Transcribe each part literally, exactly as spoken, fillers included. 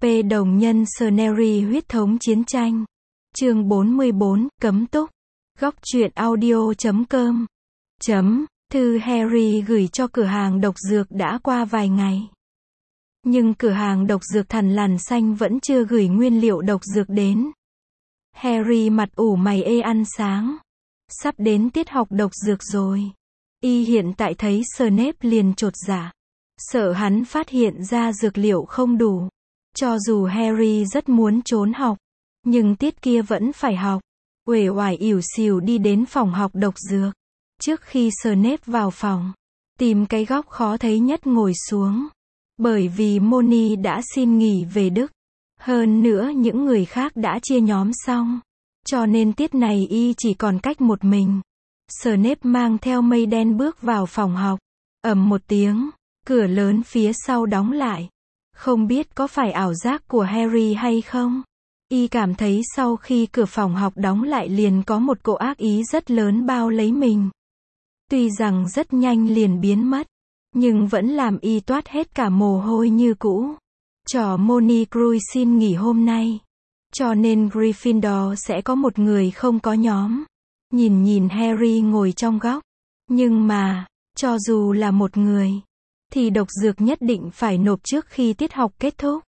P đồng nhân Scenery huyết thống chiến tranh. Chương bốn mươi bốn, cấm túc. Góc truyện audio chấm com. Chấm, thư Harry gửi cho cửa hàng độc dược đã qua vài ngày. Nhưng cửa hàng độc dược Thằn Lằn Xanh vẫn chưa gửi nguyên liệu độc dược đến. Harry mặt ủ mày ê ăn sáng. Sắp đến tiết học độc dược rồi. Y hiện tại thấy Snape liền chột dạ. Sợ hắn phát hiện ra dược liệu không đủ. Cho dù Harry rất muốn trốn học, nhưng tiết kia vẫn phải học. Uể oải ỉu xìu đi đến phòng học độc dược. Trước khi Snape vào phòng, tìm cái góc khó thấy nhất ngồi xuống. Bởi vì Moni đã xin nghỉ về Đức. Hơn nữa những người khác đã chia nhóm xong. Cho nên tiết này y chỉ còn cách một mình. Snape mang theo mây đen bước vào phòng học. Ầm một tiếng, cửa lớn phía sau đóng lại. Không biết có phải ảo giác của Harry hay không? Y cảm thấy sau khi cửa phòng học đóng lại liền có một cỗ ác ý rất lớn bao lấy mình. Tuy rằng rất nhanh liền biến mất, nhưng vẫn làm y toát hết cả mồ hôi như cũ. Trò Moni Cruise xin nghỉ hôm nay. Cho nên Gryffindor sẽ có một người không có nhóm. Nhìn nhìn Harry ngồi trong góc. Nhưng mà, cho dù là một người, thì độc dược nhất định phải nộp trước khi tiết học kết thúc.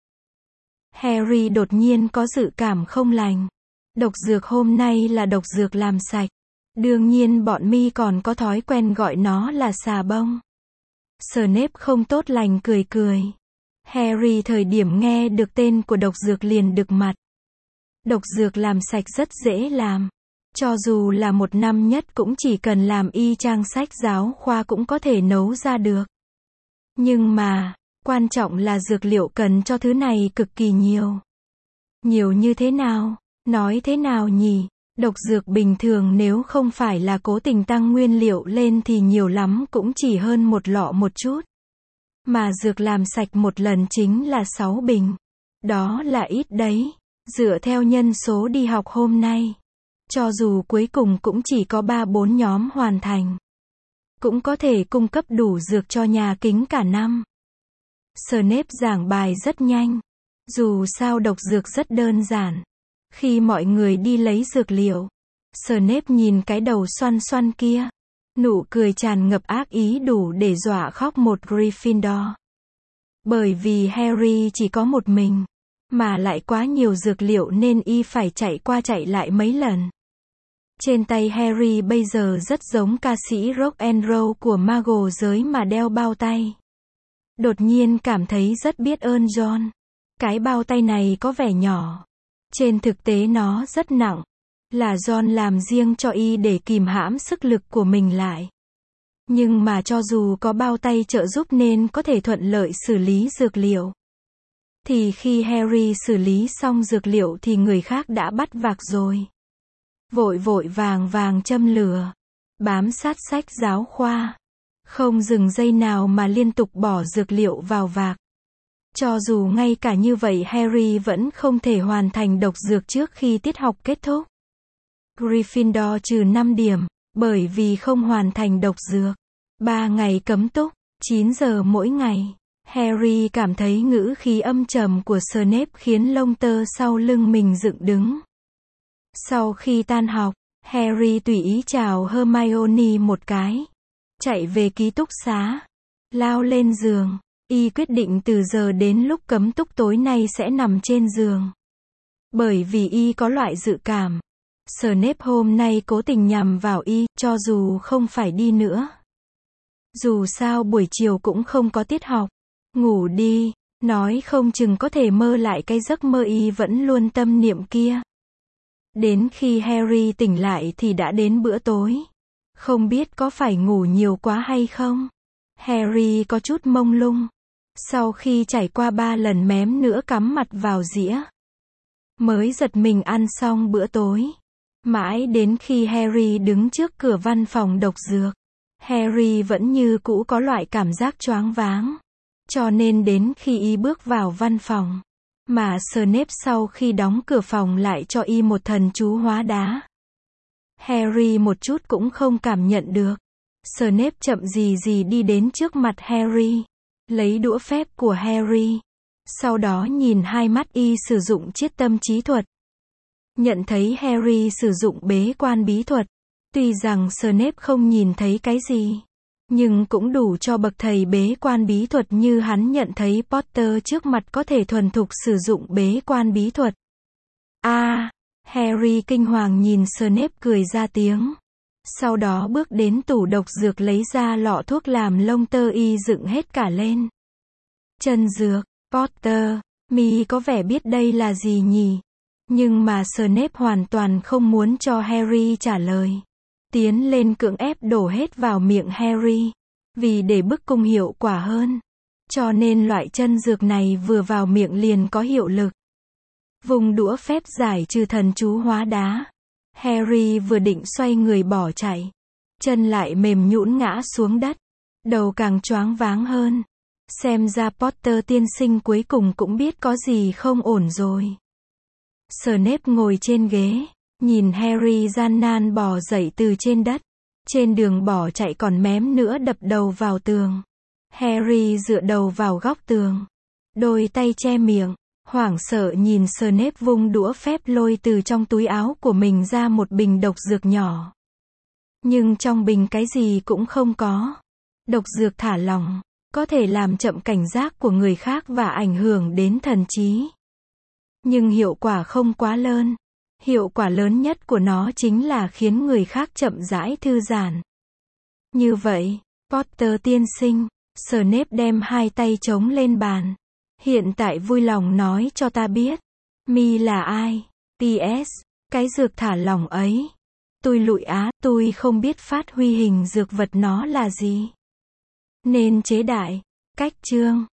Harry đột nhiên có dự cảm không lành. Độc dược hôm nay là độc dược làm sạch. Đương nhiên bọn mi còn có thói quen gọi nó là xà bông. Snape không tốt lành cười cười. Harry thời điểm nghe được tên của độc dược liền đực mặt. Độc dược làm sạch rất dễ làm. Cho dù là một năm nhất cũng chỉ cần làm y chang sách giáo khoa cũng có thể nấu ra được. Nhưng mà, quan trọng là dược liệu cần cho thứ này cực kỳ nhiều. Nhiều như thế nào? Nói thế nào nhỉ? Độc dược bình thường nếu không phải là cố tình tăng nguyên liệu lên thì nhiều lắm cũng chỉ hơn một lọ một chút. Mà dược làm sạch một lần chính là sáu bình. Đó là ít đấy. Dựa theo nhân số đi học hôm nay. Cho dù cuối cùng cũng chỉ có ba bốn nhóm hoàn thành. Cũng có thể cung cấp đủ dược cho nhà kính cả năm. Snape giảng bài rất nhanh. Dù sao độc dược rất đơn giản. Khi mọi người đi lấy dược liệu, Snape nhìn cái đầu xoăn xoăn kia. Nụ cười tràn ngập ác ý đủ để dọa khóc một Gryffindor. Bởi vì Harry chỉ có một mình, mà lại quá nhiều dược liệu nên y phải chạy qua chạy lại mấy lần. Trên tay Harry bây giờ rất giống ca sĩ rock and roll của Mago giới mà đeo bao tay. Đột nhiên cảm thấy rất biết ơn John. Cái bao tay này có vẻ nhỏ. Trên thực tế nó rất nặng. Là John làm riêng cho y để kìm hãm sức lực của mình lại. Nhưng mà cho dù có bao tay trợ giúp nên có thể thuận lợi xử lý dược liệu. Thì khi Harry xử lý xong dược liệu thì người khác đã bắt vạc rồi. Vội vội vàng vàng châm lửa. Bám sát sách giáo khoa. Không dừng giây nào mà liên tục bỏ dược liệu vào vạc. Cho dù ngay cả như vậy Harry vẫn không thể hoàn thành độc dược trước khi tiết học kết thúc. Gryffindor trừ năm điểm, bởi vì không hoàn thành độc dược. ba ngày cấm túc, chín giờ mỗi ngày. Harry cảm thấy ngữ khí âm trầm của Snape khiến lông tơ sau lưng mình dựng đứng. Sau khi tan học, Harry tùy ý chào Hermione một cái. Chạy về ký túc xá. Lao lên giường. Y quyết định từ giờ đến lúc cấm túc tối nay sẽ nằm trên giường. Bởi vì y có loại dự cảm. Snape hôm nay cố tình nhằm vào y, cho dù không phải đi nữa. Dù sao buổi chiều cũng không có tiết học. Ngủ đi, nói không chừng có thể mơ lại cái giấc mơ y vẫn luôn tâm niệm kia. Đến khi Harry tỉnh lại thì đã đến bữa tối. Không biết có phải ngủ nhiều quá hay không? Harry có chút mông lung. Sau khi trải qua ba lần mém nữa cắm mặt vào dĩa, mới giật mình ăn xong bữa tối. Mãi đến khi Harry đứng trước cửa văn phòng độc dược, Harry vẫn như cũ có loại cảm giác choáng váng. Cho nên đến khi y bước vào văn phòng, mà Snape sau khi đóng cửa phòng lại cho y một thần chú hóa đá. Harry một chút cũng không cảm nhận được. Snape chậm gì gì đi đến trước mặt Harry. Lấy đũa phép của Harry. Sau đó nhìn hai mắt y sử dụng chiết tâm trí thuật. Nhận thấy Harry sử dụng bế quan bí thuật. Tuy rằng Snape không nhìn thấy cái gì, nhưng cũng đủ cho bậc thầy bế quan bí thuật như hắn nhận thấy Potter trước mặt có thể thuần thục sử dụng bế quan bí thuật. A, à, Harry kinh hoàng nhìn Snape cười ra tiếng. Sau đó bước đến tủ độc dược lấy ra lọ thuốc làm lông tơ y dựng hết cả lên. Chân dược, Potter, mi có vẻ biết đây là gì nhỉ? Nhưng mà Snape hoàn toàn không muốn cho Harry trả lời. Tiến lên cưỡng ép đổ hết vào miệng Harry. Vì để bức cung hiệu quả hơn. Cho nên loại chân dược này vừa vào miệng liền có hiệu lực. Vùng đũa phép giải trừ thần chú hóa đá. Harry vừa định xoay người bỏ chạy. Chân lại mềm nhũn ngã xuống đất. Đầu càng choáng váng hơn. Xem ra Potter tiên sinh cuối cùng cũng biết có gì không ổn rồi. Snape ngồi trên ghế. Nhìn Harry gian nan bò dậy từ trên đất. Trên đường bỏ chạy còn mém nữa đập đầu vào tường. Harry dựa đầu vào góc tường. Đôi tay che miệng. Hoảng sợ nhìn Snape vung đũa phép lôi từ trong túi áo của mình ra một bình độc dược nhỏ. Nhưng trong bình cái gì cũng không có. Độc dược thả lỏng. Có thể làm chậm cảnh giác của người khác và ảnh hưởng đến thần trí. Nhưng hiệu quả không quá lớn. Hiệu quả lớn nhất của nó chính là khiến người khác chậm rãi thư giãn. Như vậy, Potter tiên sinh, Snape đem hai tay chống lên bàn. Hiện tại vui lòng nói cho ta biết, mi là ai? pê ét, cái dược thả lỏng ấy. Tôi lụi á, tôi không biết phát huy hình dược vật nó là gì. Nên chế đại, cách chương.